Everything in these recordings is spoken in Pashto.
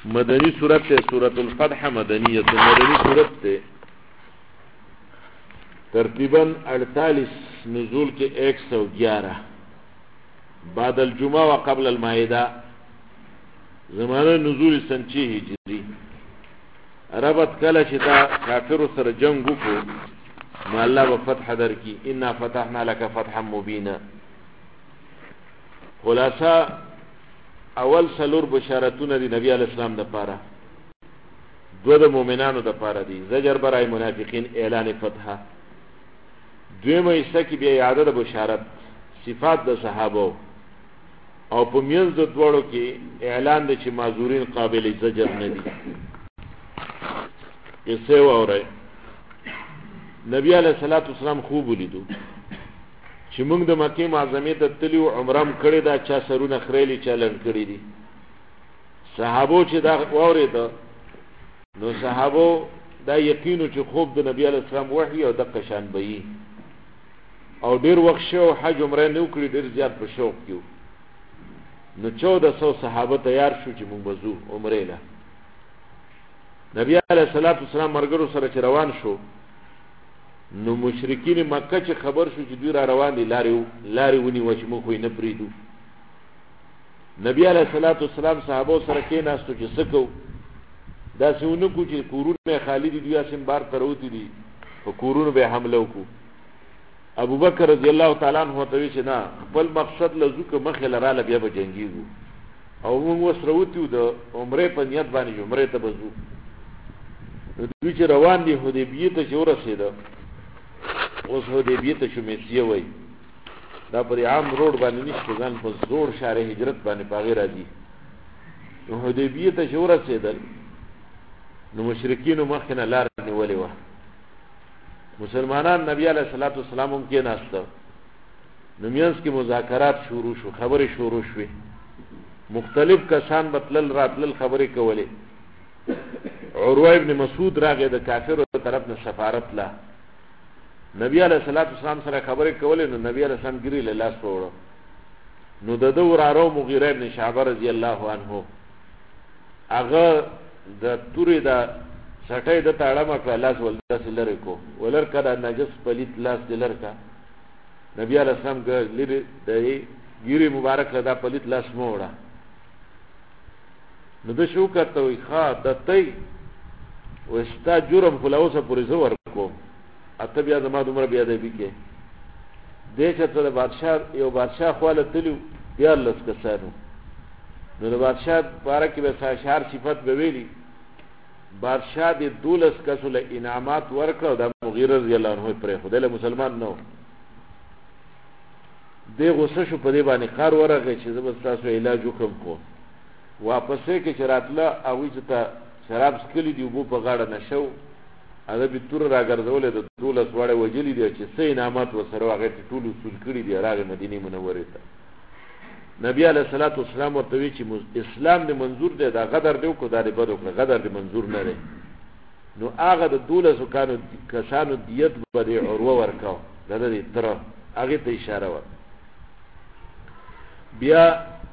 مدنی صورت ہے. سورۃ الفتح مدنیت مدنی صورت ہے. ترتیباً 48 نزول کے 111 بعد الجمعہ و قبل المائدہ. زمانہ نزول سنچی ہجری. ربط کله چې دا کافر سره جنگ وکړو نو الله به فتح درکړي. انا فتحنا لك فتحا مبینا. خلاصہ اول سلور بشارتونه دي نبی علیہ السلام د پاره، دو د مؤمنانو د پاره دي، زجر برای منافقین، اعلان فتح. دویمه حصہ کې بیا اعاده د بشارت، صفات د صحابه، او په میانځ د دوړو کې اعلان دي چې معذورین قابل زجر نه دي. قصه واورئ. نبی علیہ الصلوۃ والسلام خوب ولیدو چې موږ د مکه معظمه ته تلو، عمره م کړی دا، چا سرونه خریلی چلن کړی دي. صحابو چې دا واورید نو صحابو دا یقینو چې خوب د نبی علیہ السلام وحی او د قشان بئی، او ډیر وخت شو حج عمره نو کړی، ډیر زیات په شوق کیو. نو 1400 صحابه تیار شو چې موږ وزو عمره له. نبی علیہ الصلوۃ والسلام مرګرو سره چې روان شو نو مشرکین مکه چې خبر شو چې دوی را روان دي، لارې ونی و چې موږ خو نه پریدو. نبی علیہ الصلوۃ والسلام صحابه سره کېناستو چې سکو داسې ونه کو چې کورونه خالی دي، دوی اسیم بار تروتی دي، په کورونو به حمله وکړو. ابو بکر رضی الله تعالی عنہ ته چې نه، خپل مقصد لزو که مخه لراله بیا به جنگیږو، او موږ وسروتیو د عمره په نیت باندې عمره ته بزو. دوی چې روان دي حدیبیه ته چې ورسېده، اوس حدیبیه ته شمیسیه وای، دا پر عام روډ باندې نشته، ځان په زوړ شهر هجرت باندې پاغه راځي. نو حدیبیه ته چې ورسېدل نو مشرکینو مخکنه لار نیولې وه. مسلمانان نبی علیہ الصلوۃ والسلام هم کې ناسته. نو میانس کې مذاکرات شروع شو، خبرې شروع شوې، مختلف کسان بتلل راتلل خبرې کولې. عروه ابن مسعود راغی د کافرو طرف نه سفارت لا نبی علیہ الصلوۃ والسلام سره خبرې کولې. نو نبی علیہ السلام ګری له لاس وړو. نو د ورارو مغیره ابن شعبه رضی الله عنه هغه د تورې د سټۍ د تاړه مکه لاس ولداس لری کو ولر کدا نجس پلیت لاس دلر کا. نبی علیہ السلام ګری د ګری مبارک لدا پلیت لاس موړه. نو د شو کته وي ښا د تای وستا جرم خلاصه پورې زور کوم، اته بیا زما دومره بیا دی کې دې چې ته د بادشاہ یو بادشاہ خواله تلو بیا لس کسانو. نو د بادشاہ باره کې به اشعار صفات به ویلي. بادشاہ دې 12 کسو له انعامات ورکړه، د مغیره رضی الله عنه پرې خدای له مسلمان نو دې غوسه شو، په دې باندې خار ورغی چې زبر تاسو علاج وکم کو. واپسې کې چراتله او چې ته شراب سکلی دی وبو په غاړه نشو، هغه به تور راګرځولې د 12 وړه وجلی دی چې سې انعامات وسره هغه ټول اصول کړی دی، راغی مدینه منوره ته. نبی علیہ الصلوۃ والسلام ورته وی چې اسلام دې منظور دی، دا غدر دی کو دا دې بدو کړ، غدر دې منظور نه دی. نو هغه د 12 کسانو دیت به عروه ورکاو، دا دې تر هغه ته اشاره و. بیا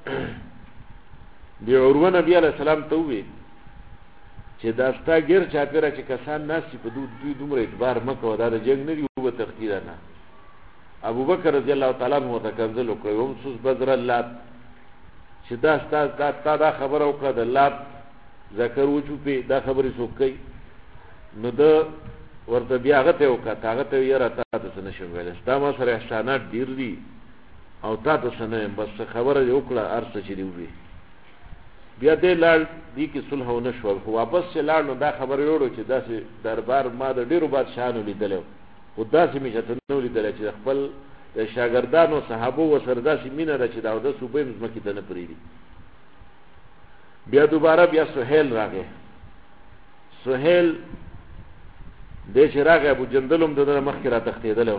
دی عروه نبی علیہ السلام ته وی چې دا ستا غیر چاپیره چې کسان ناس په دوی دومره اعتبار مکو، دا د جنگ نه دی او تخدیر نه. ابو بکر رضی الله تعالی عنہ متکنزل وکړ، هم سوس بدر الله چې دا ستا دا خبره وکړه د الله ذکر وچو په دا خبرې سوکې. نو د ورته بیا هغه ته وکړه، هغه ته یې راته څه نشو ویل، ستا ما سره احسانات ډیر دي او تاسو څه نه، بس خبره وکړه ارڅ چې دی وی. بیا دې لاړ دی کې صلح و نشو، خو واپس چې لاړ نو دا خبر وروړو چې داسې دربار ما د ډیرو بادشاہانو لیدلو، خو داسې مې چې نو لیدل چې خپل د شاګردانو صحابه و سره داسې مینه ده چې دا د صوبې مزمکې ته نه پریدي. بیا دوباره بیا سهیل راغی. سهیل دې چې راغی ابو جندل هم دغه مخکې را تختیدل.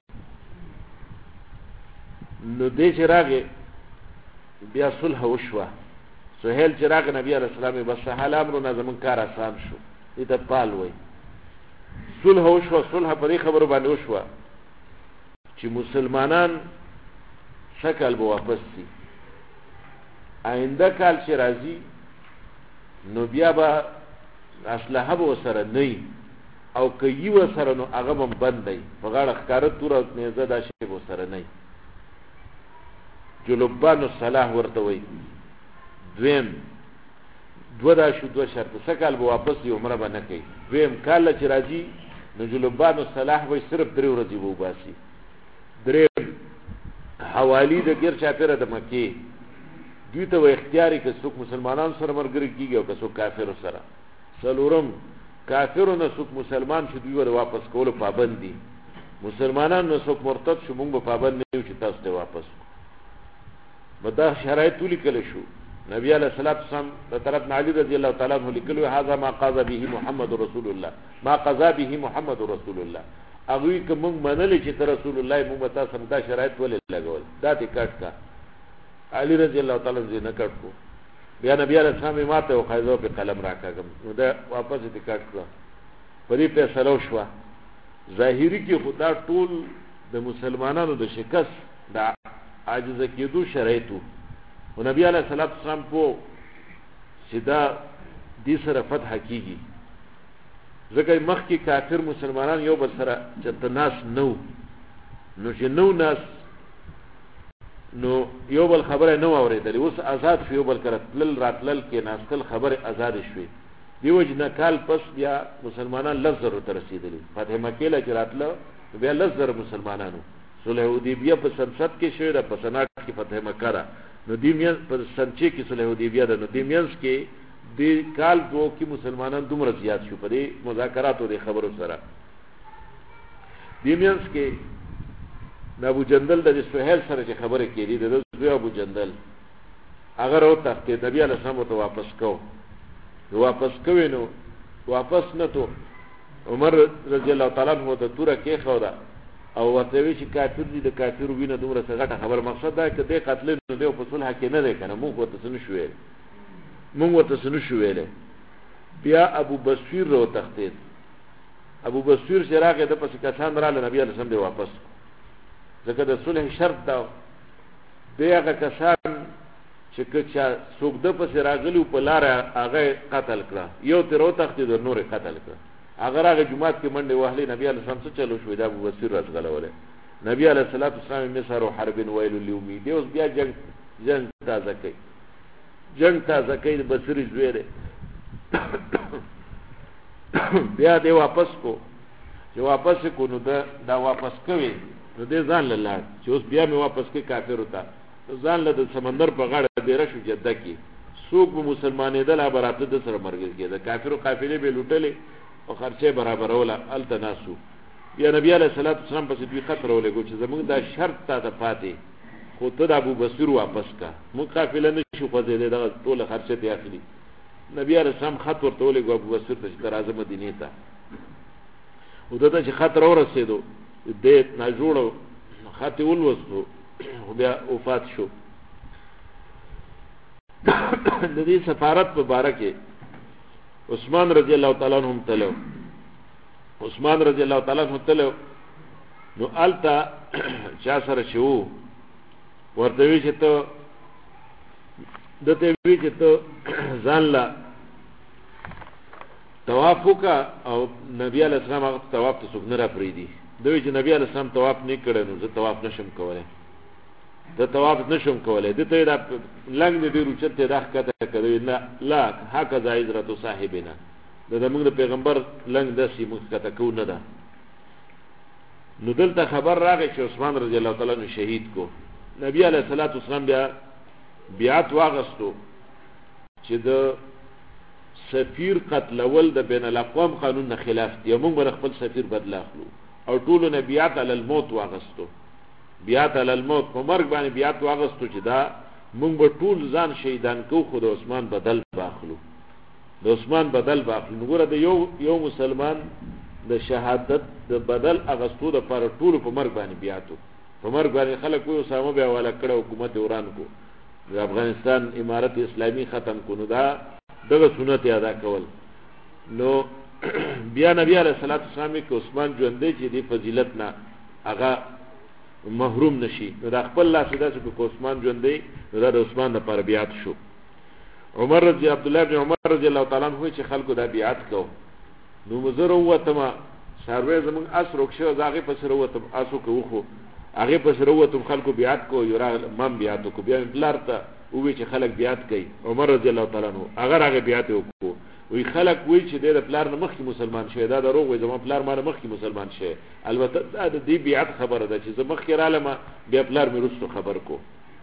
نو دې چې راغی بیا صلح وشوه. سهیل چې راغی نبی علیہ السلام بس حال امرنا زمون کار آسان شو، دې ته پال وای. صلح وشوه. صلح په دې خبرو باندې وشوه چې مسلمانان شکل به واپس شي. آینده کال چې راځي نو بیا به اسلحه به ورسره نه او که یې ورسره نو هغه به بند دی په غاړه ښکاره توره او نیزه دا شی به ورسره نه جلبان الصلاح ورته وایي. دویم دوه دا شو دوه شرط څه کال به واپس دی عمره به نه کوي. دویم کال چې راځي نو جلبان الصلاح به صرف 3 ورځې به وباسي. دریم حوالی د غیر چاپیره د مکې دوی ته و اختیاري که څوک مسلمانان سره مرګري کیږي او که څوک کافر سره. څلورم کافرو نه څوک مسلمان شو دوی ور واپس کولو پابند دي. مسلمانان نه څوک مرتد شو موږ به پابند نه یو چې تاسو ته واپس بدا شرایط لیکل شو. نبی علیہ الصلوۃ والسلام د طرف علی رضی الله تعالی عنہ لیکلو هذا ما قضى به محمد رسول الله ما قضى به محمد رسول الله. هغه کوم منل چې رسول الله موږ تاسو هم دا شرایط ولې لګول دا ته کټ کا علی رضی الله تعالی عنہ نه کټ کو. بیا نبی علیہ السلام ماته او خایزو په قلم راکاګم نو دا واپس دې کټ کړ. پرې په سلو شو ظاهری کې خدا ټول د مسلمانانو د شکست دا عاجز کېدو شرایطو او نبی علیہ الصلوۃ والسلام په سیدا دې سره فتح کیږي. ځکه مخکې کافر مسلمانان یو بل سره چې ناس نو چې نو ناس نو یو بل خبره نو اورېدلې. اوس آزاد شو یو بل کړه تل راتلل کې ناستل خبره آزاد شوې. دیو جنا کال پس بیا مسلمانان لزر ته رسیدلی. فتح مکه له راتله بیا لزر مسلمانانو صلح حدیبیه په سنت کې شوې ده په سنت کې فتح مکه را نو دیمین په سنچې کې صلح حدیبیه ده نو دیمینس کې د کال دوه کې مسلمانان دومره زیات شو په دې مذاکراتو د خبرو سره. دیمینس کې ابو جندل د سہیل سره چې خبره کړي د دوی ابو جندل اگر او تخته نبی علیہ السلام ته واپس کوي نو واپس نه تو عمر رضی الله تعالی عنہ ته توره کې خو دا او ورته وی چې کافر دي د کافر وینه دومره څنګه خبر مقصد دا چې د قتل نو دی په صلح کې نه دی کنه موږ ورته سن شوې بیا ابو بصیر رو تختید. ابو بصیر شراغه د پس کسان را نبی علیہ السلام دی واپس ځکه د صلح شرط دا دیغه کسان چې کچا څوک د پس راغلی په لار هغه قتل کړه یو تر او تختید نور قتل کړه. اگر هغه جمعات کې منډه وهلي نبی علیہ السلام څه چلو شو دا ابو بصیر راځغلوله. نبی علیہ الصلوۃ والسلام مسر حرب ویل الیومی دی اوس بیا جنگ تازه کوي د بصیر زویره بیا دی واپس کو چې واپس کو نو دا واپس کوي نو دې ځان لاله چې اوس بیا می واپس کې کافر وتا ځان له سمندر په غاړه ډیره شو جده کې څوک مسلمانې د لا براته د سره مرګ کې د کافرو قافلې به لوټلې او خرچه برابر ولا التناسو. یا نبی علیہ الصلوۃ والسلام په دې خطر ولګو چې زموږ دا شرط ته پاتې خو ته د ابو بصیر واپس کا مو قافله نشو خوځېدل دا ټول خرچه ته اخلي. نبی علیہ السلام خط ورته ولګو ابو بصیر ته چې راځه مدینه ته او دا چې خطر ورسېدو دې نه جوړو خط ولوستو بیا وفات شو. د دې سفارت مبارکه عثمان رضی الله تعالی عنہ تلو عثمان رضی الله تعالی عنہ تلو نو التا چا سره شو ورته وی چې ته دته وی چې ته ځان لا طواف وکا او نبی علیہ السلام هغه طواف ته څنګه را پریدي دوی چې نبی علیہ السلام طواف نه کړي نو زه طواف نشم کولای دته دا لنګ دې روچته دا ښکته کوي نه لا هکذا حضرت صاحبنا د موږ پیغمبر لنګ داسې موږ کته کو نه ده. نو دلته خبر راغی چې عثمان رضی الله تعالی عنہ شهید کو. نبی علیہ الصلوۃ والسلام بیا بیعت واغستو چې د سفیر قتل ول د بین الاقوام قانون نه خلاف دی موږ خپل سفیر بدل اخلو او ټول نبیات علی الموت واغستو بیعت علی الموت په مرګ باندې بیعت واغستو چې دا موږ به ټول ځان شهیدان کو خو د عثمان بدل باخلو نو ګوره د یو مسلمان د شهادت د بدل اغستو د پر ټول په مرګ باندې بیعتو په مرګ باندې خلک وو سامو بیا والا کړه حکومت وران کو د افغانستان امارت اسلامی ختم کو نو دا دغه سنت ادا کول. نو بیا نبی علیہ الصلوۃ والسلام کې عثمان ژوندې چې دی فضیلت نه هغه محروم نشي نو د خپل الله سره چې عثمان ژوندې نو د عثمان لپاره بیعت شو. عبد الله بن عمر رضی الله تعالی عنہ چې خلکو دا بیعت کو نو مزر وته سروي زمون اس روښه زاغه پس وروته اسو کو خو هغه پس وروته خلکو بیعت کو یو من بیعت کو بیا بلارته وی چې خلک بیعت کوي عمر رضی الله تعالی عنہ هغه بیعت وکړو وی خلک وی چې د پلار نه مخکې مسلمان شه دا دروغ وي زمو پلار ما نه مخکې مسلمان شه البته دا د دې بیعت خبره ده چې زه مخکې رالم بیا پلار مې رسو خبر کو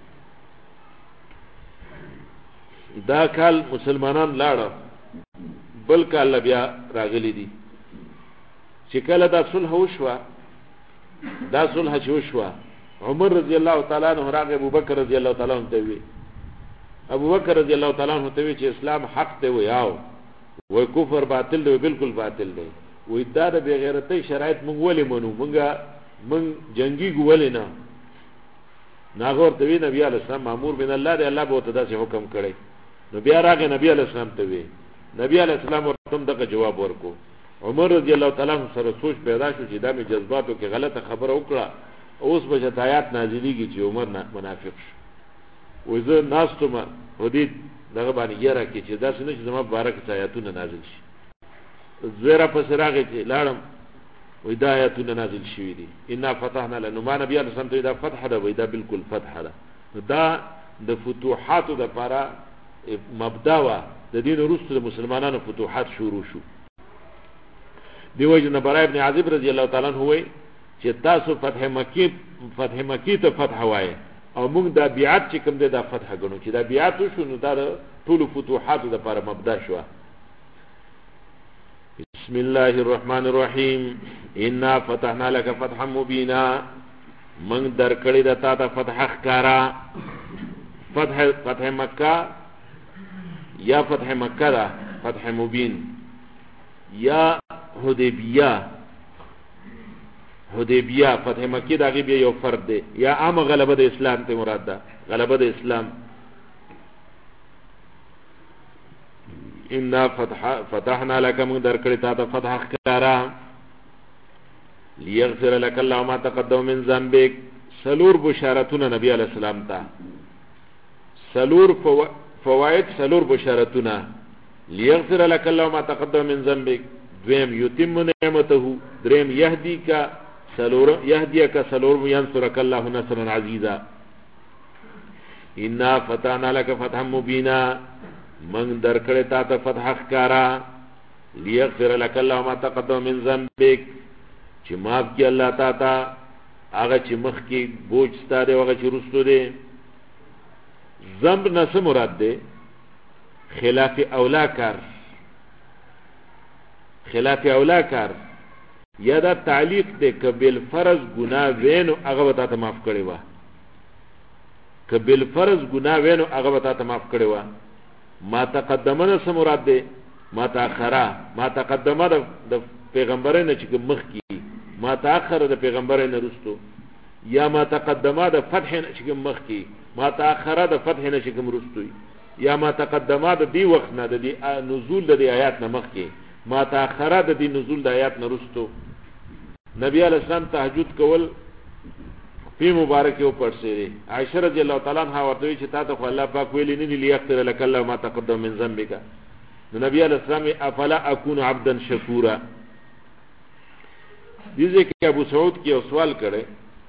دا کال مسلمانان لاړه بل کال بیا راغلي دي چې کله دا صلح وشوه دا صلح چې وشوه عمر رضی الله تعالی عنہ راغ ابو بکر رضی الله تعالی عنہ ته وی ابو بکر رضی الله تعالی عنہ ته وی چې اسلام حق دی ویاو و کفر باطل دی بالکل باطل دی و دا د بغیرتی شرایط مونږ ولې منو مونږ جنگي ګول نه ناغور ته وی نبی علیہ السلام مامور بن الله دی الله به ته داسې حکم کړی نو بیا راغی نبی علیہ السلام ته وی نبی علیہ السلام ورته دغه جواب ورکو عمر رضی الله تعالی عنہ سره سوچ پیدا شو چې دا می جذباتو کې غلطه خبره وکړه اوس به آیات نازلېږي چې عمر منافق شو و زه ناستم حدید دغه باندې یره کې چې دا څنګه چې زما مبارک آیاتونه نازل شي زیرا پس راغی چې لاړم و دا آیاتونه نازل شوي دي ان فتحنا لنو ما نبی علیہ السلام ته دا فتح ده و دا بالکل فتح ده دا د فتوحاتو د لپاره مبدا وا د دین وروسته مسلمانانو فتوحات شروع شو دیو جن برای ابن عازب رضی الله تعالی عنہ وای چې تاسو فتح مکی ته فتح وای او موږ دا بیعت چې کوم دی دا فتح غنو چې دا بیعت شو نو دا ټول فتوحات د لپاره مبدا شو بسم الله الرحمن الرحیم انا فتحنا لك فتحا مبینا من درکړی د تا ته فتح ښکارا فتح مکه یا فتح مکه دا فتح مبین یا حدیبیه فتح مکی دا غیب یو فرد دی یا عام غلبه د اسلام ته مراد ده غلبه د اسلام ان فتحنا لك من درکړی تا ته فتح ښکارا ليغفر لك الله ما تقدم من ذنبك سلور بشارتونه نبی علیہ السلام ته سلور فوائد سلور بشارتونه ليغفر لك الله ما تقدم من ذنبك دویم یتم نعمته دریم یهدیک سلور ينصرك الله نصرا عزیزا ان فتحنا لك فتحا مبینا من درکړی تا ته فتح ښکارا ليغفر لك الله ما تقدم من ذنبك چې معاف کی الله تعالی هغه چې مخ کې بوج ستاره هغه چې رستو دي ذنب نه مراد ده خلاف اولا کار یا دا تعلیق ده که بالفرض گناه وینو هغه وتا ته معاف کړي وا که بالفرض گناه وینو هغه وتا ته معاف کړي وا ما تقدمه نه مراد ده ما تقدمه د پیغمبرانو چې مخ کې ما تاخر د پیغمبرانو رستو یا ما تقدمه د فتح چې مخ کې ما تاخر د فتح نه چې رستو یا ما تقدمه د دی وخت نه د نزول د آیات نه مخ کې ما تاخر د دی نزول د آیات نه رستو نبی علیہ السلام تهجد کول په مبارک یو پرسه عائشہ رضی الله تعالی عنها ورته چې تا ته الله پاک ویلی نه لیغفر لك الله ما تقدم من ذنبك نبی علیہ السلام افلا اكون عبدا شکورا دیږي کې ابو سعود کې سوال کړي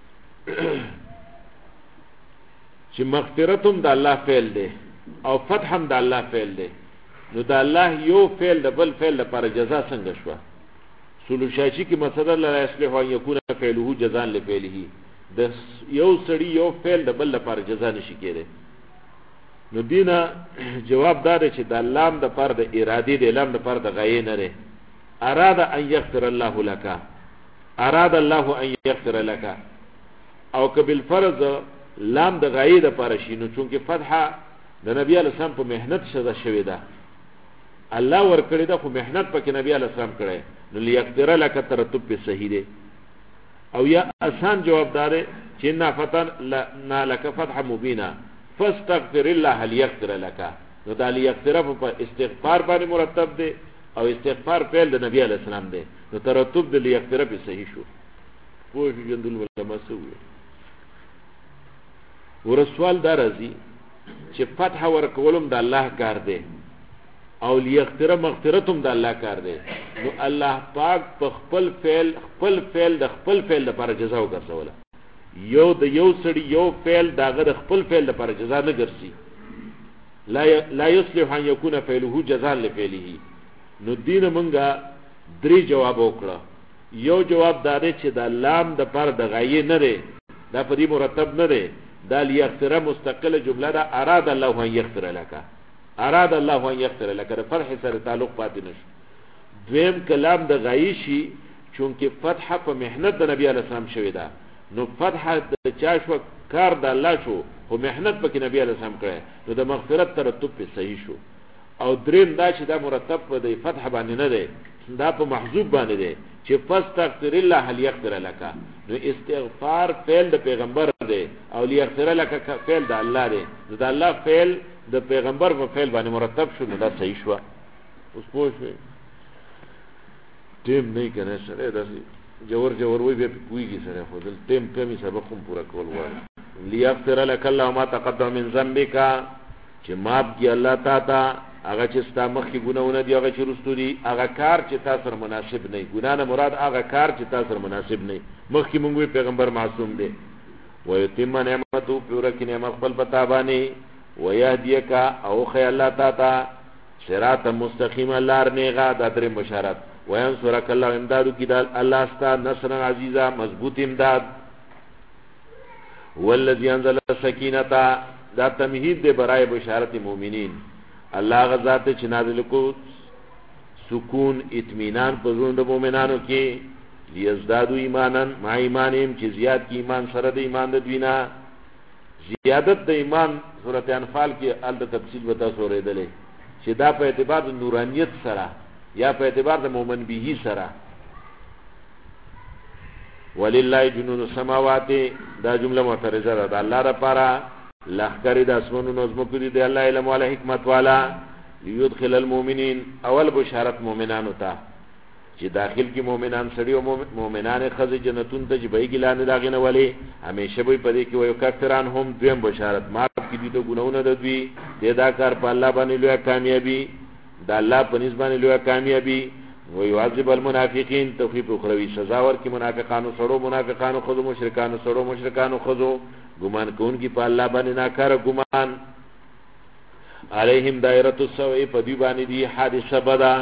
چې مغفرتم د الله فعل دی او فتحم د الله فعل دی نو د الله یو فعل د بل فعل لپاره جزاء څنګه شو سلوشاشی کې مسله لا اصلح ان يكون فعله جزاء لفعله د یو سړی یو فعل د بل لپاره جزاء نشي کېده نو دینا جواب دار چې د لام د پر د ارادي د لام د پر د غایې نه لري اراده ان يغفر الله لك اراد الله ان يغفر لك او کبل فرض لام د غایې د پر شي نو چونکه فتحه د نبی علیہ السلام په مهنت شذ شوی ده الله ور کړی ده خو مهنت پکې نبی علیہ السلام کړی نو ليقدر لك ترتب په صحیح ده او یا آسان جواب دار چې نه فتح لك فتح مبینا فاستغفر الله ليغفر لك نو دا ليغفر په استغفار باندې مرتب ده او استغفار فعل د نبی علیہ السلام ده نو ترتب د ليغفر په صحیح شو پوه جندل علماء سوې ورسوال دار ازي چې فتح ورکولم د الله کار دی او لیغفر مغفرتم د الله کار دی، نو الله پاک په خپل فعل د خپل فعل لپاره جزا وګرځوله. یو د یو سړي یو فعل داغه د خپل فعل لپاره جزا نه ګرځي. لا يصلح ان يكون فعله جزاء لفعله. نو دین مونږه درې جواب وکړه. یو جواب دا دی چې د لام د پر د غایې نه دی، دا په دې مرتب نه دی، دا لیغفر مستقله جمله ده. اراد الله ان يغفر لك، اراد الله ان يغفر لك د فرح سره تعلق پاتې نشو. دویم کلام د غایې شي چونکه فتح په محنت د نبی علیه السلام شوی ده، نو فتح د چا شو کار د الله شو، خو محنت پکې نبی علیه السلام کړی، نو د مغفرت ترتب په صحیح شو. او دریم دا چې دا مرتب په د فتح باندې نه دی، دا په محذوب باندې دی چې فاستغفر الله ليغفر لك. نو استغفار فعل د پیغمبر دی او ليغفر لك فعل د الله دی، نو د الله فعل د پیغمبر په فعل باندې مرتب شو، نو دا صحیح شو. اوس پوه شئ ټیم نه کنه سره داسې جوور وی به کویږي سره خو دل ټیم په می سبق هم پورا کول غواړي. ليغفر لك الله ما تقدم من ذنبك، چې معاف کی الله تعالی هغه چې ستا مخکې ګناونه دي، هغه چې رستو دي، هغه کار چې تاسو سره مناسب نه، ګنا نه مراد هغه کار چې تاسو سره مناسب نه. مخکې مونږ پیغمبر معصوم دی. ويتم نعمته پورا کی نعمت خپل پتا باندې، ويهديك او خي الله تعالی صراط مستقیم لار نیغا د درې بشارت. وینصرک الله امدادو کی دال الله استا نصر عزیزا مضبوط امداد. والذي انزل السکینه دا تمهید دے برای بشارت مومنین. الله غزات چې نازل کو سکون اطمینان په زړه د مومنانو کې، لیزدادو ایمانن ما ایمانیم چې زیات کی ایمان سره د ایمان د دوینا. زیادت د ایمان سورته انفال کې ال د تفصیل وتا سورېدلې چې دا په اعتبار د نورانیت سره یا په اعتبار د مومن به سره. ولله جنود السماوات دا جمله معترضه ده. الله لپاره لخکری د اسمانونو نظم کړی دی الله علم ولا حکمت والا. ليدخل المؤمنین اول بشارت مومنانو ته چې داخل کی مومنان سړي او مومنان خزي جنتون ته جبای ګلانه داغنه ولی همیشه به پدې کې وي کافران هم دویم بشارت معاف کی دي ته ګناونه د دوی د دا کار په الله باندې لوی کامیابی، د الله په نسبت باندې لوی کامیابی. ويعذب المنافقين توفيق اخروی سزا ور کی منافقانو سړو منافقانو خذو مشرکانو سړو مشرکانو خذو ګمان کون کی په الله باندې ناکاره ګمان. علیهم دائره السوء پدی باندې دی حادثه بدا.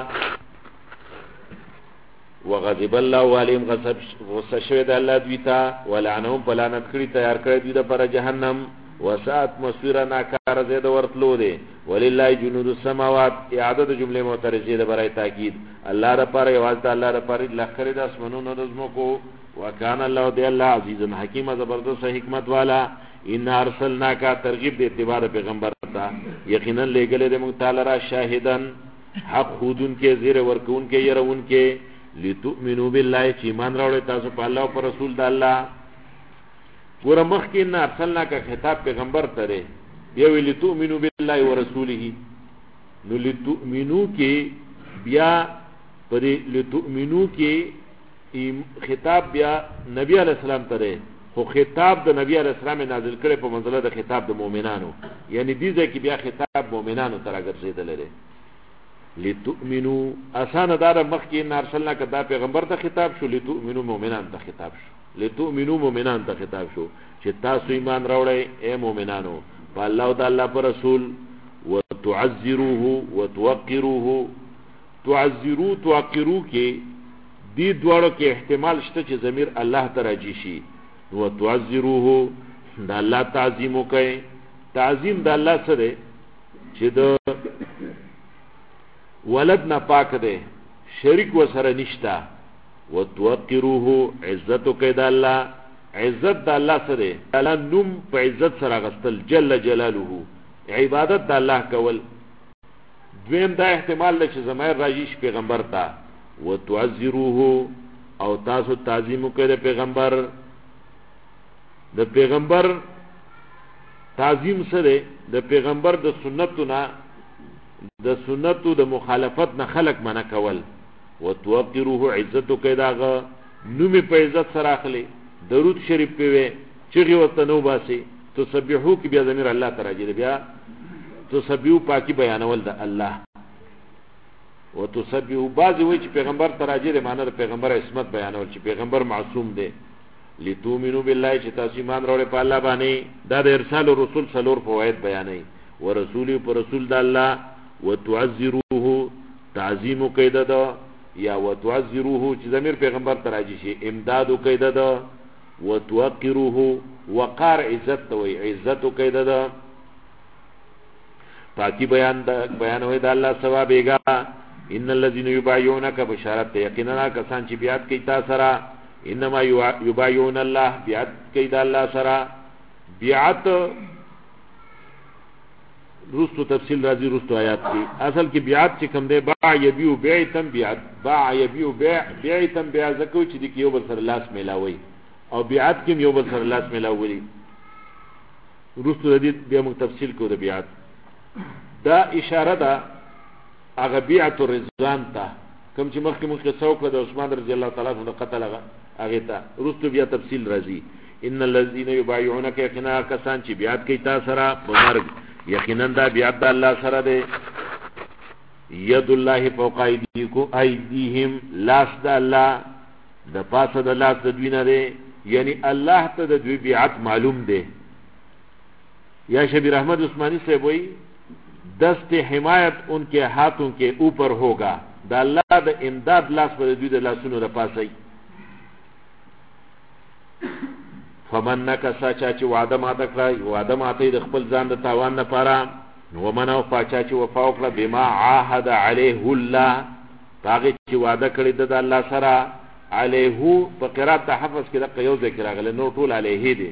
وغضب الله عليهم غصه شوی د الله دوی ته، ولعنهم پلانت کړی تیار کړی دوی د پر جهنم. وساعت مسیره ناکار زید ورتلو دی. ولله جنود السماوات اعاده جمله معترضه ده برای تاکید. الله را پر یواز الله را پر لخر د اسمنونو نظم کو. وکانه الله دی الله عزیز حکیم زبردست حکمت والا. ان ارسلنا کا ترغیب د اتباع پیغمبر تا یقینا لګل د مون تعالی را شاهدن حق خودن کې زیر ورکون کې يرون کې لتؤمنوا بالله چې ایمان راوړی تاسو په الله او پر رسول د الله. ګوره مخکې نه ارسلنا کا خطاب پیغمبر ته دی، بیا وی لتؤمنوا بالله ورسوله. نو لتؤمنوا کې بیا پرې لتؤمنوا کې خطاب بیا نبی علیہ السلام ته دی، خو خطاب د نبی علیہ السلام نازل کړي په منزله د خطاب د مؤمنانو، یعنی دې ځکه بیا خطاب مؤمنانو ته راګرځیدل دی. لتؤمنوا اسانه دار مخکې نه ارسلنا کا دا پیغمبر ته خطاب شو، لتؤمنوا مؤمنان ته خطاب شو، لتؤمنوا مؤمنان ته خطاب شو چې تاسو ایمان راوړئ اے مؤمنانو په الله او د الله پر رسول. وتعذروه وتوقروه. تعذرو توقرو کې دې دواړو کې احتمال شته چې ضمیر الله ته راځي شي. وتعذروه د الله تعظیم وکړي. تعظیم د الله سره چې د ولد نه پاک دی، شریک وسره نشتا. وتوقروه عزت وکړي د الله، عزت د الله سره الله نوم په عزت سره غستل جل جلاله، عبادت د الله کول. دویم دا احتمال لري چې زمای راجیش پیغمبر تا وتعذروه او تاسو تعظیم وکړئ د پیغمبر. د پیغمبر تعظیم سره د پیغمبر د سنتو د مخالفت نه خلق منع کول. وتوقروه عزت وکړئ داغه نوم په عزت سره اخلي، درود شریف په وي چغي وته نو باسي تسبحو کی بیا ضمیر الله تراجی دی بیا تسبحو پاکی بیانول د الله وتسبحو بعضی وی چې پیغمبر تراجی دی معنی د پیغمبر عصمت بیانول چې پیغمبر معصوم دی لتؤمنوا بالله چې تاسو ایمان راوړئ په الله باندې دا د ارسال رسول څلور فواید بیانوي ورسول پر رسول د الله وتعذروه تعظیم قیده ده یا وتعذروه چې ضمیر پیغمبر تراجی شي امداد قیده ده وتوقروه وقار عزت وی عزت قیده ده پاکی بیانوي د الله ثوابېګا ان الذين يبايعونك بشارت یقینا کسان چې بیعت کوي تا سره انما يبايعون الله بیعت کوي د الله سره بیعت رستو تفصیل راځي رستو آیات کې اصل کې بیعت چې کوم دی باع یبيع بیعتم بیعت باع یبيع بیعتم بیع زکو چې د یو بل سره لاس میلاوي او بیعت کې یو بل سره لاس میلاوي رستو د دې بیا موږ تفصیل کوو د بیعت دا اشاره ده هغه بیعت الرضوان ته کوم چې مخکې موږ قصه وکړه د عثمان رضی الله تعالی عنہ قتل هغه ته رستو بیا تفصیل راځي ان الذين يبايعونك يقينا کسان چې بیعت کوي تا سره په مرګ یقینا دا بیعت د الله سره ده ید الله فوق ایدیهم لاس د الله د پاسه د لاس د دوی نه ده یعنی الله ته د دوی بیعت معلوم ده یا شبیر احمد عثمانی صاحب وی دست حمایت ان کے ہاتھوں کے اوپر ہوگا دا اللہ دا امداد لاس پر دوی دا لاسونو دا پاسی فمن نکسا چاچی وعده ماتا کرا وعده ماتا دا خپل ځان دا تاوان نا پارا ومن اوفا چاچی وفاو کرا بما عاہد علیه اللہ تاغی چی وعده کردی دا اللہ سرا علیهو پا قرآن تا حفظ کی دا قیو ذکر آگل نو طول علیه دی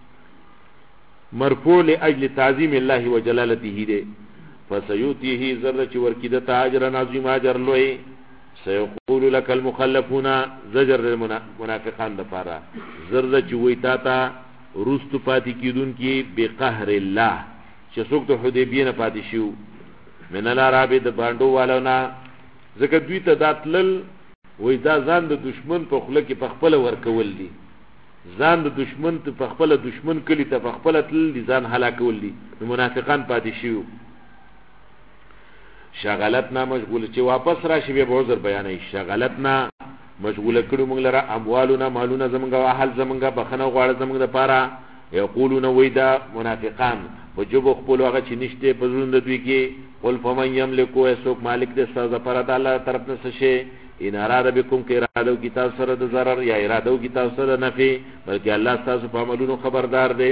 مرفوع لاجل تعظیم الله وجلالته دی فسيؤتيه زر چې ورکی د اجر عظیم اجر لوی سيقول لك المخلفون زجر المنافقان دپاره زر چې وای تا ته رست پاتې کیدون کی بقهر الله چې څوک د حدیبیه نه پاتې شو من العرب د باندو والونا ځکه دوی ته داتل وای دا ځان د دشمن په خله کې په خپل ورکول دي ځان د دشمن ته په خپل دشمن کلی ته په خپل تل دي ځان هلاکول دي منافقان پاتې شو شغلتنا مشغول چې واپس راشي به عذر بیانې شغلتنا مشغول کړو موږ لره اموالنا مالونه زمونږه اهل زمونږه بخنه غواړه زمونږ د پاره یقولون ویدا منافقان وجب خپل هغه چې نشته په زړه دوی کې قل فمن یملک وسوک مالک د سزا پر د الله طرف نه شي ان اراده بكم کې اراده کی تاسو سره د ضرر یا اراده کی تاسو سره نفع بلکې الله تاسو په عملونو خبردار دی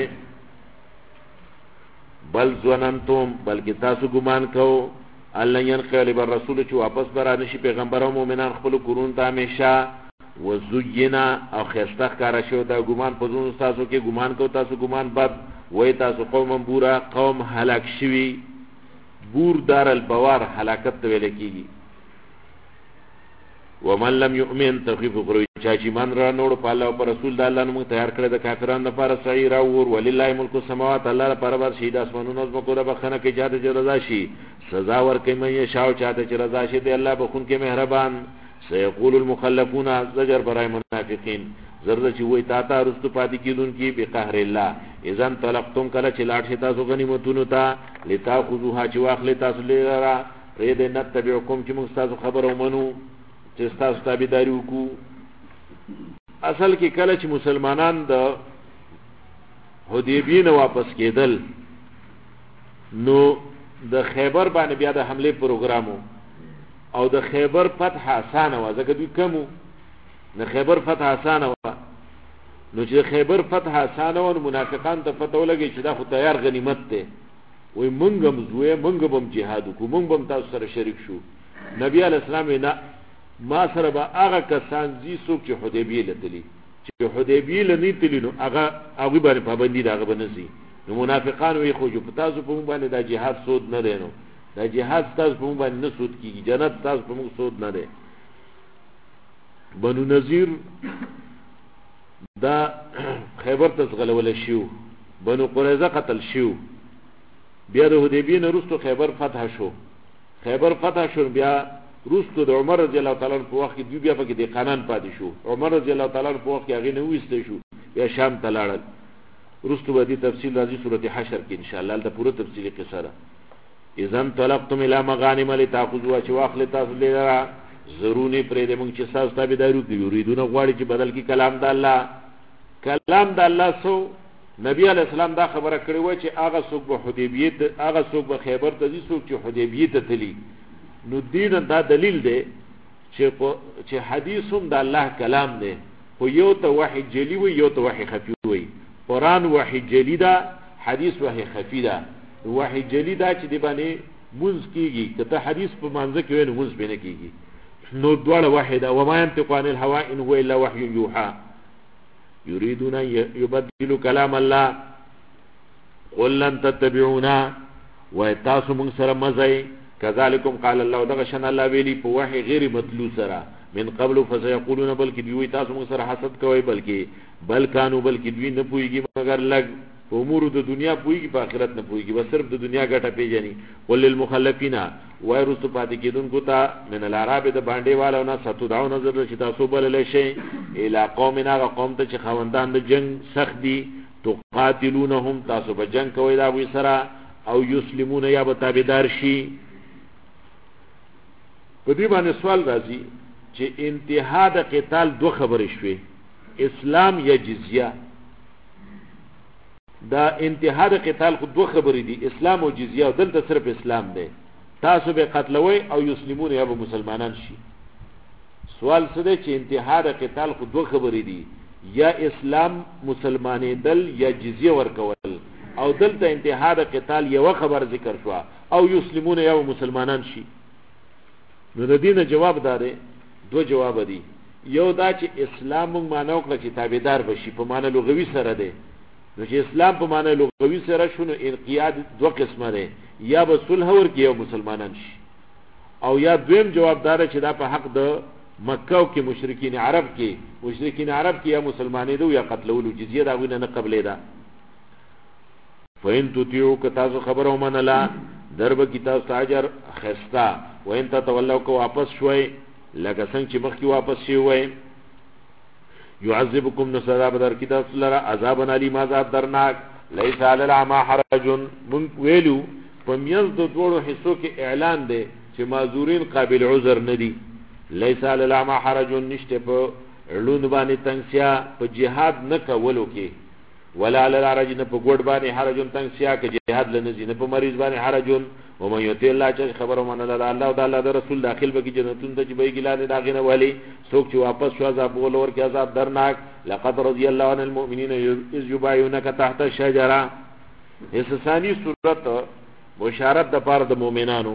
بل ظننتم بلکې تاسو ګمان کوو الله ينقلب الرسول چې واپس برا نشي پیغمبر او مؤمنان خپل قرون ته همیشه وزینا او خسته کار شو دا ګمان په زون تاسو کې ګمان کو تاسو ګمان بد وای تاسو قوم بورا قوم هلاک شوی بور دار البوار هلاکت ویل کیږي ومن لم يؤمن تخفيف قروي چاچی من را نور په الله او پر رسول الله نو تیار کړی د کافرانو لپاره سعیر او ولله ملک السماوات الله لپاره بر شهید اسمانونو نظم کو د بخنه کې جاده رضا شي سزا ورکې مې شاو چاته چې رضا شي دی الله بخون کې مهربان سيقول المخلفون زجر برای منافقین زرد چې وای تا ته رستو پاتې کیدون کی بقهر الله اذن طلقتم کله چې لاړ شي تاسو غنیمتونو ته لتاخذوها چې واخلې تاسو لرا پرې دې نتبعکم چې موږ تاسو خبر ومنو چې تاسو تابعداري وکړو اصل کې کله چې مسلمانان د حدیبیه نه واپس کېدل نو د خیبر باندې بیا د حمله پروګرامو او د خیبر فتح آسانه و ځکه دوی کمو د خیبر فتح آسانه و نو چې خیبر فتح آسانه و منافقان ته پته ولګي چې دا خو تیار غنیمت ده وای مونږ هم زوی مونږ هم جهاد وکړو مونږ هم تاسو سره شریک شو نبی علی السلام نه ما سره به هغه کسان زی څوک چې حدیبیه لتلی چې حدیبیه لنی تلی نو هغه باندې پابندی دا غو بنسي نو منافقان وی خو جو تاسو په باندې دا جهاد سود نه دینو دا جهاد تاسو په باندې نه سود کیږي جنت تاسو په موږ سود نه دی بنو نذیر دا خیبر ته غلول شو بنو قریظه قتل شو بیا د حدیبیه نه وروسته خیبر فتح شو خیبر فتح شو بیا وروسته د عمر رضی الله تعالی عنہ په وخت کې دوی بیا پکې د قانون پاتې شو عمر رضی الله تعالی عنہ په وخت کې هغه نه وېسته شو یا شام ته لاړل رستو بدی تفصیل راځي سورۃ حشر کې ان شاء الله د پوره تفصیلی قصه ده. اذن طلقتم الى مغانم لتاخذوا چې واخل تاسو لرا ضروري پرې د مونږ چې تاسو تابعدارو کوي یریدون غواړي چې بدل کی کلام د الله. کلام د الله سو نبی علیہ السلام دا خبره کړې و چې هغه څوک به حدیبیه هغه څوک به خیبر ته ځي څوک چې حدیبیه ته تلی. نو دین دا دلیل دی چې حدیثم د الله کلام دی خو یو ته وحی جلی وي یو ته وحی خفی وي. قرآن وحی جلی دا حدیث وحی خفی دا. وحی جلی دا چې دی باندې منځ کیږي کته حدیث په مانځ کې وي نو منځ به نه کیږي. نو دواړه واحده وما ينطق عن الهوى ان هو الا وحي يوحى يريدون يبدلوا كلام الله قل لن تتبعونا وتاسو من سره مزي كذلكم قال الله دغشن الله ویلی په وحی غیر مطلوب سره من قبل فسيقولون بلکې دوی تاسو من سره حسد کوي بل کانو بلکې دوی نه پويږي مگر لګ امور د دنیا پويږي په آخرت نه پويږي بس صرف د دنیا ګټه پیژني. قل للمخلفين ويرث پاتې کېدونکو ته من العرب د باندې والو نه ستدعو نظر چې تاسو بلل شي الى قومنا قوم ته چې خوندان د جنگ سخت دي تقاتلونهم تاسو په جنگ کوي دا وي سره او یسلمون یا به تابعدار شي. په دې باندې سوال راځي چې انتها د قتال دو خبرې شوي اسلام یا جزیه. دا انتها د قتال خو دو خبرې دي اسلام او جزیه او دلته صرف اسلام دی. تاسو به قتلوي او یسلمون یا به مسلمانان شي. سوال څه دی چې انتها د قتال خو دو خبرې دي یا اسلام مسلمانې دل یا جزیه ورکول او دلته انتها د قتال یو خبر ذکر شو او یسلمون یا به مسلمانان شي. نو د دینه جواب داره دو جواب دي. یو دا چې اسلام موږ معنی وکړه چې تابعدار بشي په معنی لغوي سره دی. نو چې اسلام په معنی لغوي سره شنو انقیاد دو قسمه ده یا به صلح ورکي او مسلمانان شي او یا دویم جواب دار چې دا په حق د مکه او کې مشرکین عرب کې یا مسلمانې دو یا قتلولو جزیه دا غوینه نه قبلې ده. فین تطیعو که تاسو خبرو منلا درب کی تاسو اجر خستا وین تتولوا کو واپس شوي لکه څنګه چې مخکې واپس شي وای يعذبكم نصرا بدر کی تاسو لرا عذاب علیم عذاب درناک. ليس على العمى حرج من ویلو په میاز د دوړو حصو کې اعلان دی چې معذورین قابل عذر ندي. ليس على العمى حرج نشته په لون باندې تنگسیا په جهاد نه کولو کې ولا على العرج نه په ګډ باندې حرج تنگسیا کې جهاد لنزي نه په مریض باندې حرج. ومن يطع الله چې خبرو من الله او الله د رسول داخل بږي جنتون ته چې به ګلانه داغنه والی څوک چې واپس شو عذاب ولور کې عذاب درناک. لقد رضي الله عن المؤمنين اذ يبايعونك تحت الشجره. اس ثاني صورت بشارت د پاره د مؤمنانو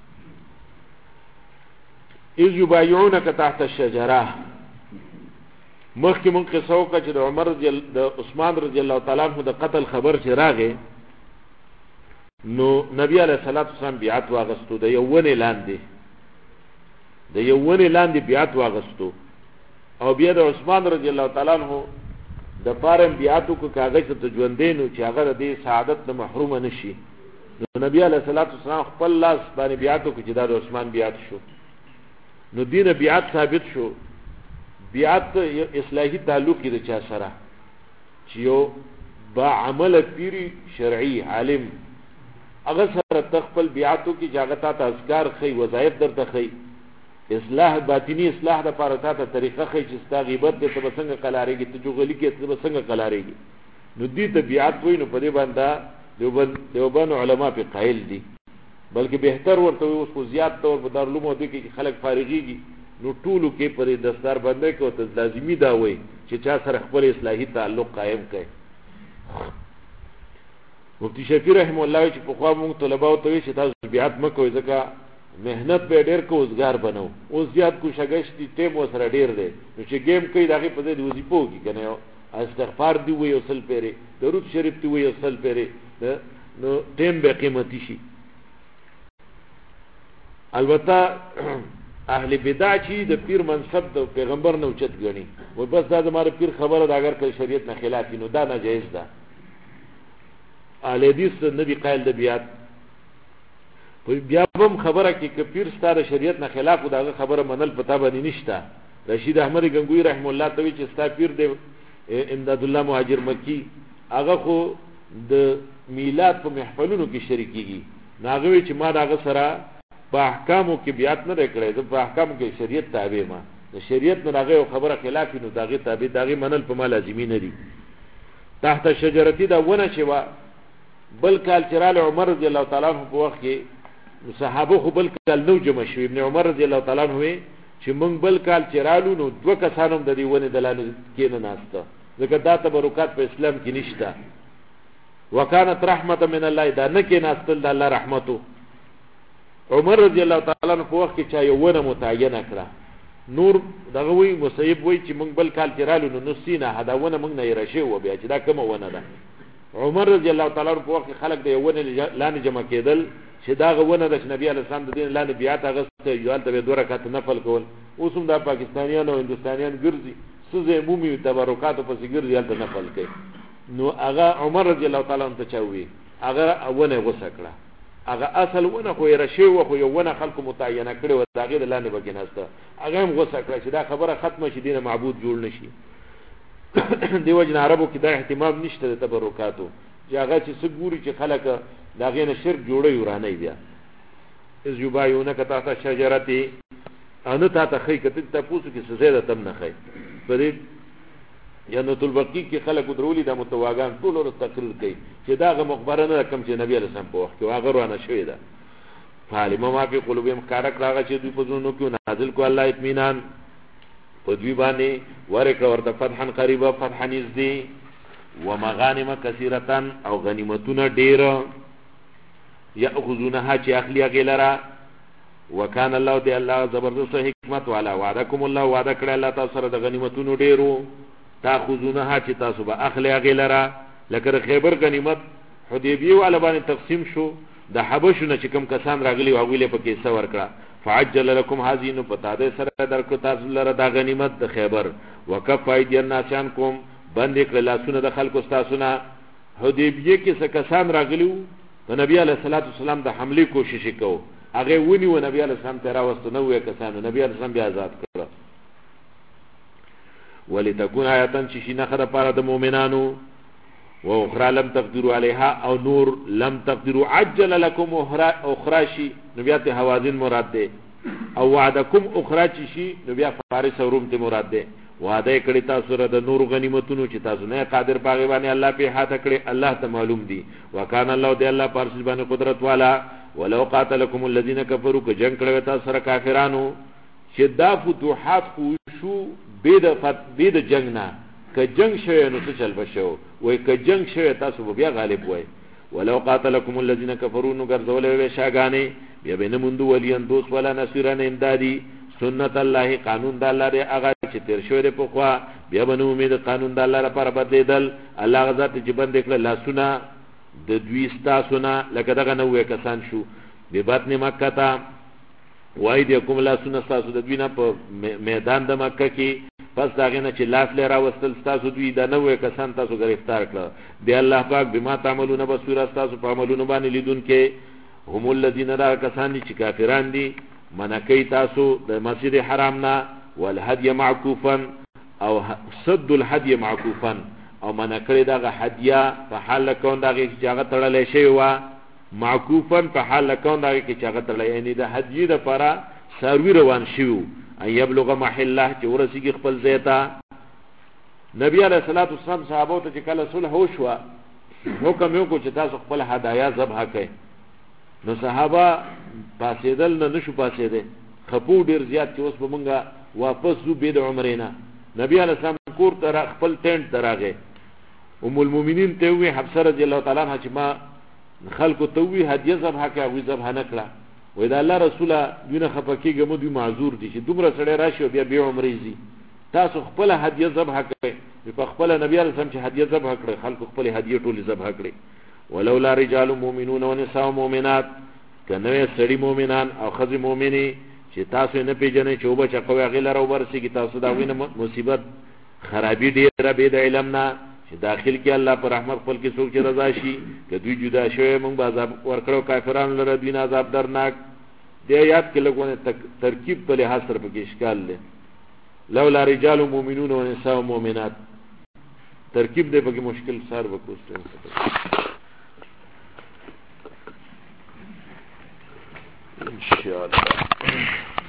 اذ يبايعونك تحت الشجره. مخکې مونږ قصه وکړه چې د عثمان رضی الله تعالی عنہ د قتل خبر چې راغی نو نبی علیہ الصلوۃ والسلام بیعت واغستو د یوونه لاندې بیعت واغستو او بیا د عثمان رضی الله تعالی عنہ د پاره بیعتو کو کاغذ ته ژوندینو چې هغه د سعادت نه محروم نشي. نو نبی علیہ الصلوۃ والسلام خپل لاس باندې بیعتو کو چې د عثمان بیعت شو. نو دین بیعت ثابت شو. بیعت اصلاحی تعلق د چا سره چې یو با عمل پیری شرعي عالم اگر سره تخپل بیعتو کی جاغتا تا اذکار خی وظایف در تخی اصلاح باطنی اصلاح د پاره تا طریقه خی چې ستا غیبت ته بسنګ قلاریږي ته جوغلی کې ته بسنګ قلاریږي. نو دې ته بیعت وای نو په دې باندې دیوبند علما په قائل دي بلکې بهتر ورته اوس خو زیات تور په دارالعلوم دي کې خلک فارغيږي نو ټولو کې پر دستار باندې کو ته لازمی دا وای چې چا سره خپل اصلاحي تعلق قائم کړي. مفتی شفیع رحم الله چې په خوا مونږ طلباو ته چې تاسو بیعت مکوئ ځکه مهنت به ډېر کو اوسګار بنو اوس زیات کو شګشت ټیم وسره ډېر دی نو چې گیم کوي دغه په دې وظیفو کې کنه استغفار دی وي اصل پیری درود شریف دی وي اصل پیری نو ټیم به قیمتي شي. البته اهل بدع چې د پیر منصب د پیغمبر نه اوچت غني و بس دا زموږ پیر خبره دا اگر کله شریعت نه خلاف نو دا ناجایز ده. اهل حدیث نبی قائل د بیعت بیا هم خبره کې کفیر ستاره شریعت نه خلاف دا خبره منل پتا باندې نشته. رشید احمد گنگوی رحم الله توی چې ستا پیر دی امداد الله مهاجر مکی هغه خو د میلاد په محفلونو کې شریکيږي ناغوي چې ما داغه سره په احکامو کې بیات نه کړی زه په احکامو کې شریعت تابع ما د شریعت نه هغه خبره خلاف نو داغه تابع داغه منل په ما لازمي نه دي تحت شجرتی دا ونه چې وا بل کال چرال عمر رضی الله تعالی عنہ په وخت کې صحابه خو بل کال نو جمع شو ابن عمر رضی الله تعالی عنہ چې مونږ بل کال چرالو نو دوه کسانو د دې ونه دلانه کې نه ناشته ځکه دا تبرکات په اسلام کې نشته وکانت رحمت من الله دا نه کې ناستل د الله رحمتو عمر رضی الله تعالی عنہ په وخت کې چا یو ونه متعین کړه نور دغه وی مصیب وی چې مونږ بل کال چرالو نو نسینه هداونه مونږ نه راشي و بیا چې دا کومه ونه ده عمر رضی الله تعالی عنہ په وخت کې خلق د یو ونه لاندې جمع کېدل چې دا غونه د نبی علیه السلام د دین لاندې بیات هغه یوال ته دوه رکعات نفل کول اوس هم د پاکستانیان او هندستانیان ګرځي سوزه عمومي تبرکات په سګرځي هلته نفل کوي نو هغه عمر رضی الله تعالی عنہ ته چوي هغه ونه غوسه کړه هغه اصل ونه خو یې رشي و خو یو ونه خلکو متعینه کړي و داغه د لاندې بګیناسته هغه هم غوسه کړه چې دا خبره ختمه شي دین معبود جوړ نشي دیو جن عربو کې دا اهتمام نشته د تبرکاتو چې هغه چې سګوري چې خلک داغه نه شرک جوړي ورانه بیا از یبایونه کته تا شجرتی ان تا ته خې کته ته پوسو کې سزا تم نه خې پرې یانو تل بقی کې خلک درولي د متواګان ټول ور تقریر کوي چې داغه مخبره نه کم چې نبی علیه السلام په وخت کې هغه ورانه شوی ده فالم ما فی قلوبهم کارک راغه چې دوی په زونو کې نازل کو الله اطمینان په دوی باندې ورکړه ورته فتحا قریبا فتحا نزدې ومغانم کثیرتن او غنیمتونه ډیر یاخذونها چې اخلي غیلرا وکانه الله دی الله زبردست حکمت والا وعدکم الله وعده کړه الله تاسو سره د غنیمتونو ډیرو تاخذونها چې تاسو به اخلي غیلرا لکه خیبر غنیمت حدیبیه والا باندې تقسیم شو د حبشو نه چې کوم کسان راغلي واغویله په کې څور کړه فعجل لكم هذه نو پتا دې سره درکو تاسو لره دا غنیمت د خیبر وکف اید الناسان کوم بند کړه لاسونه د خلکو تاسو نه حدیبیه کې څه کسان راغلیو ته نبی علیہ الصلوۃ والسلام د حمله کوشش وکاو هغه ونی و نبی علیہ السلام ته راوستو نو کسانو نبی علیہ السلام بیا آزاد کړ ولتكون آیاتن چې شینه خره پاره د مؤمنانو واخرى لم تقدروا عليها او نور لم تقدروا عجل لكم اخرى شي نبيات حوازن مراد ده او وعدكم اخرى شي نبي فارس او روم ته مراد ده وعده کړی تاسو سره د نور غنیمتونو چې تاسو نه قادر باغی باندې الله په هاته کړی الله ته معلوم دي وکانه الله دی الله پارس باندې قدرت والا ولو قاتلكم الذين كفروا که جنگ کړی تاسو سره کافرانو چې دا فتوحات خو شو بيد جنگ نه که جنگ شوی نو څه چل بشو وای که جنگ شوی تاسو بیا غالب وای ولو قاتلكم الذين كفروا نو ګرځولې وې شاګانې بیا به نه مونږ ولین دوست ولا نصيران امدادي سنت الله قانون د الله دی هغه چې تیر شوی په خوا بیا به نو امید قانون د الله لپاره بدلیدل الله غزا ته چې بند کړل لاسونه د دوی ستاسونه لکه دغه نوې کسان شو به باطن مکه ته وای دی کوم لاسونه تاسو د دوی نه په میدان د مکه کې پس داغه نه چې لاس لرا وستل تاسو دوی د نوې کسان تاسو گرفتار کړ دی الله پاک بما تعملون بصیر تاسو په عملونو باندې لیدون کې هم الذين را کسان چې کافران دي منکې تاسو د مسجد حرام نه والهدي معكوفا او صد الهدي معكوفا او منکې دغه هدیه په حال کون دغه چې هغه تړلې شی و معكوفا په حال کون دغه چې هغه تړلې یعنی د هدیه لپاره سروي روان شیو ان یبلغ محله چې ورسیږي خپل ځایته نبی علیہ الصلوۃ والسلام صحابه ته چې کله صلح وشو حکم یو کو چې تاسو خپل هدايا ذبح کړئ نو صحابه پاسېدل نه نشو پاسېده خپو ډیر زیات چې اوس به مونږه واپس زو بيد عمرینا نبی علیہ السلام کور ته خپل ټینټ دراغه ام المؤمنین ته وی حفصه رضی الله تعالی عنها چې ما خلکو ته وی هدیه ذبح کړه وی ذبح نه کړه وای دا الله رسوله دونه خفقېږي مو دوی معذور دي چې دومره سړی راشي بیا به عمرې زی تاسو خپل هدیه ذبح کړئ په خپل نبی علیہ السلام چې هدیه ذبح کړئ خلکو خپل هدیه ټول ذبح کړئ ولولا رجال مؤمنون ونساء مؤمنات کنه سړي مؤمنان او خزي مؤمني چې تاسو نه پیژنئ چې وبچ کوي غیلر او ورسیږي تاسو دا وینه مصیبت خرابې ډیره به د علم نه چې داخل کې الله پر رحمت خپل کې څوک چې رضا شي که دوی جدا شوی موږ به عذاب ورکړو کافرانو لره دوی عذاب درناک دی یاد کې لګونه ترکیب په لحاظ سره په کې اشکال له لولا رجال مؤمنون ونساء مؤمنات ترکیب دی پکې مشکل سار وکوست ان شاء الله.